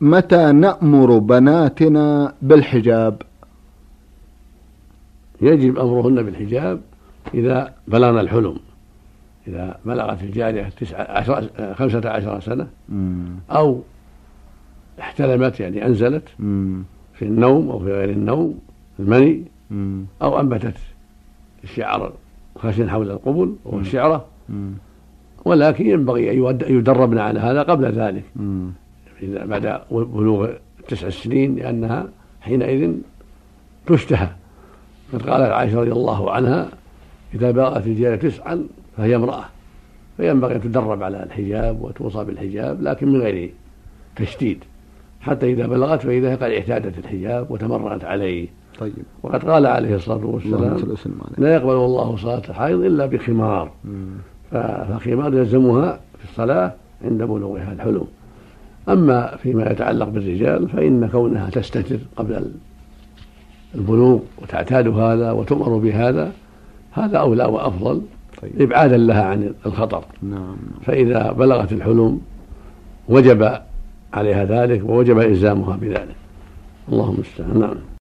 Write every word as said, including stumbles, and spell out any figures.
متى نأمر بناتنا بالحجاب؟ يجب أمرهن بالحجاب إذا بلغن الحلم، إذا بلغت الجارية عشر خمسة عشر سنة أو احتلمت يعني أنزلت في النوم أو في غير النوم المني، أو أنبتت الشعر خشن حول القبل والشعرة، ولكن ينبغي أن يدربن على هذا قبل ذلك إذا بعد بلوغ تسع سنين، لأنها حينئذ تشتهى. قد قالت عائشة رضي الله عنها: إذا بلغت الجارية تسعا فهي امرأة، فينبغي أن تدرب على الحجاب وتوصى بالحجاب، لكن من غير تشديد، حتى إذا بلغت فإذا قد اعتادت الحجاب وتمرنت عليه. طيب. وقد قال عليه الصلاة والسلام: لا يقبل الله صلاة الحائض إلا بخمار، فخمار يلزمها في الصلاة عند بلوغها الحلم. أما فيما يتعلق بالرجال فإن كونها تستتر قبل البلوغ وتعتاد هذا وتؤمر بهذا، هذا أولى وأفضل. طيب. إبعادا لها عن الخطر. نعم. فإذا بلغت الحلم وجب عليها ذلك ووجب إلزامها بذلك. اللهم المستعان. نعم.